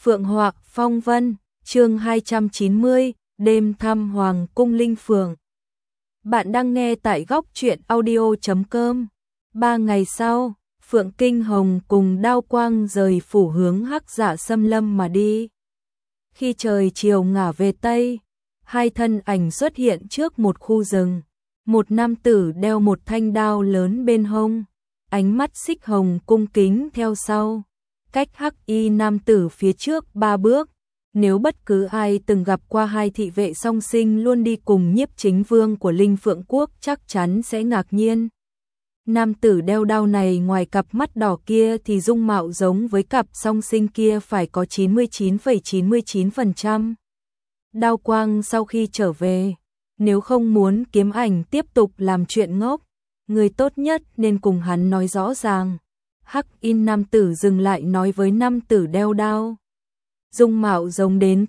Phượng Họa Phong Vân, chương 290, đêm thăm Hoàng cung Linh Phượng. Bạn đang nghe tại góc truyện audio.com. 3 ngày sau, Phượng Kinh Hồng cùng Đao Quang rời phủ hướng Hắc Dạ Xâm Lâm mà đi. Khi trời chiều ngả về Tây, hai thân ảnh xuất hiện trước một khu rừng. Một nam tử đeo một thanh đao lớn bên hông, ánh mắt xích hồng cung kính theo sau. Cách Hắc Y nam tử phía trước 3 bước. Nếu bất cứ ai từng gặp qua hai thị vệ song sinh luôn đi cùng Nhiếp Chính Vương của Linh Phượng Quốc chắc chắn sẽ ngạc nhiên. Nam tử đeo đao này ngoài cặp mắt đỏ kia thì dung mạo giống với cặp song sinh kia phải có 99,99%. Đao Quang sau khi trở về, nếu không muốn Kiếm Ảnh tiếp tục làm chuyện ngốc, người tốt nhất nên cùng hắn nói rõ ràng. Hắc Y nam tử dừng lại nói với nam tử đeo đao. Dung mạo giống đến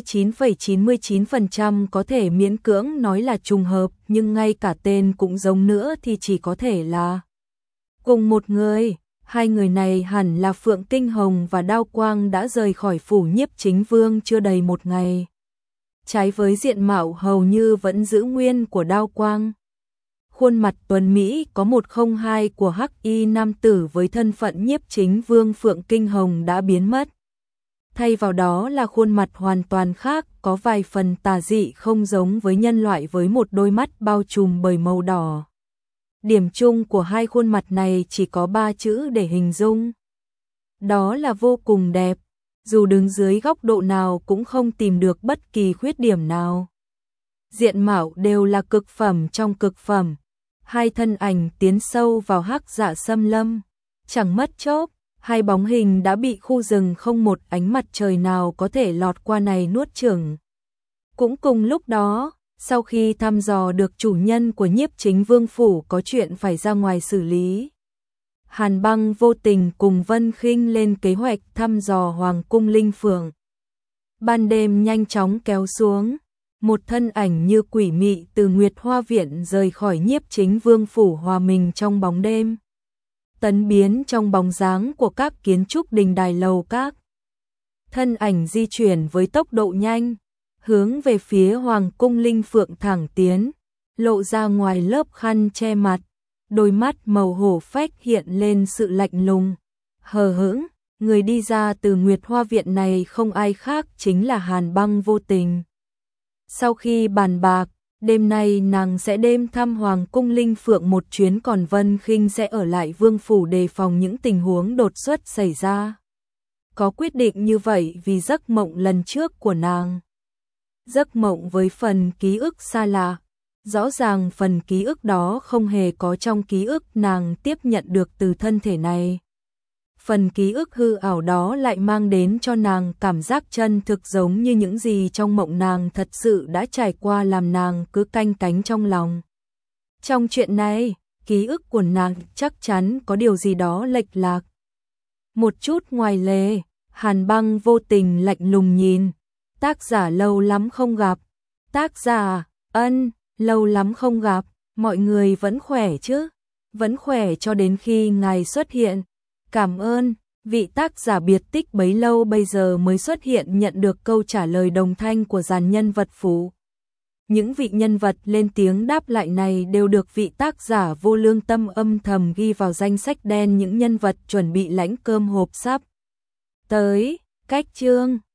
99,99% có thể miễn cưỡng nói là trùng hợp, nhưng ngay cả tên cũng giống nữa thì chỉ có thể là cùng một người. Hai người này hẳn là Phượng Kinh Hồng và Đao Quang đã rời khỏi phủ Nhiếp Chính Vương chưa đầy một ngày. Trái với diện mạo hầu như vẫn giữ nguyên của Đao Quang, khuôn mặt tuấn Mỹ có 102 của Hắc Y nam tử với thân phận Nhiếp Chính Vương Phượng Kinh Hồng đã biến mất. Thay vào đó là khuôn mặt hoàn toàn khác, có vài phần tà dị không giống với nhân loại với một đôi mắt bao trùm bởi màu đỏ. Điểm chung của hai khuôn mặt này chỉ có 3 chữ để hình dung. Đó là vô cùng đẹp, dù đứng dưới góc độ nào cũng không tìm được bất kỳ khuyết điểm nào. Diện mạo đều là cực phẩm trong cực phẩm. Hai thân ảnh tiến sâu vào Hắc Dạ Xâm Lâm, chẳng mất chốc, hai bóng hình đã bị khu rừng không một ánh mặt trời nào có thể lọt qua này nuốt chửng. Cũng cùng lúc đó, sau khi thăm dò được chủ nhân của Nhiếp Chính Vương phủ có chuyện phải ra ngoài xử lý, Hàn Băng vô tình cùng Vân Khinh lên kế hoạch thăm dò Hoàng cung Linh Phượng. Ban đêm nhanh chóng kéo xuống, một thân ảnh như quỷ mị từ Nguyệt Hoa Viện rời khỏi Nhiếp Chính Vương phủ hòa mình trong bóng đêm, tấn biến trong bóng dáng của các kiến trúc đình đài lầu các. Thân ảnh di chuyển với tốc độ nhanh, hướng về phía Hoàng cung Linh Phượng thẳng tiến, lộ ra ngoài lớp khăn che mặt, đôi mắt màu hổ phách hiện lên sự lạnh lùng, hờ hững. Người đi ra từ Nguyệt Hoa Viện này không ai khác chính là Hàn Băng vô tình. Sau khi bàn bạc, đêm nay nàng sẽ đêm thăm Hoàng cung Linh Phượng một chuyến, còn Vân Khinh sẽ ở lại vương phủ đề phòng những tình huống đột xuất xảy ra. Có quyết định như vậy vì giấc mộng lần trước của nàng. Giấc mộng với phần ký ức xa lạ. Rõ ràng phần ký ức đó không hề có trong ký ức nàng tiếp nhận được từ thân thể này. Phần ký ức hư ảo đó lại mang đến cho nàng cảm giác chân thực giống như những gì trong mộng nàng thật sự đã trải qua, làm nàng cứ canh cánh trong lòng. Trong chuyện này, ký ức của nàng chắc chắn có điều gì đó lệch lạc. Một chút ngoài lề, Hàn Băng vô tình lạnh lùng nhìn. Tác giả lâu lắm không gặp. Tác giả, Ân, lâu lắm không gặp, mọi người vẫn khỏe chứ? Vẫn khỏe cho đến khi ngài xuất hiện. Cảm ơn, vị tác giả biệt tích bấy lâu bây giờ mới xuất hiện nhận được câu trả lời đồng thanh của dàn nhân vật phụ. Những vị nhân vật lên tiếng đáp lại này đều được vị tác giả vô lương tâm âm thầm ghi vào danh sách đen những nhân vật chuẩn bị lãnh cơm hộp sắp tới. Cách chương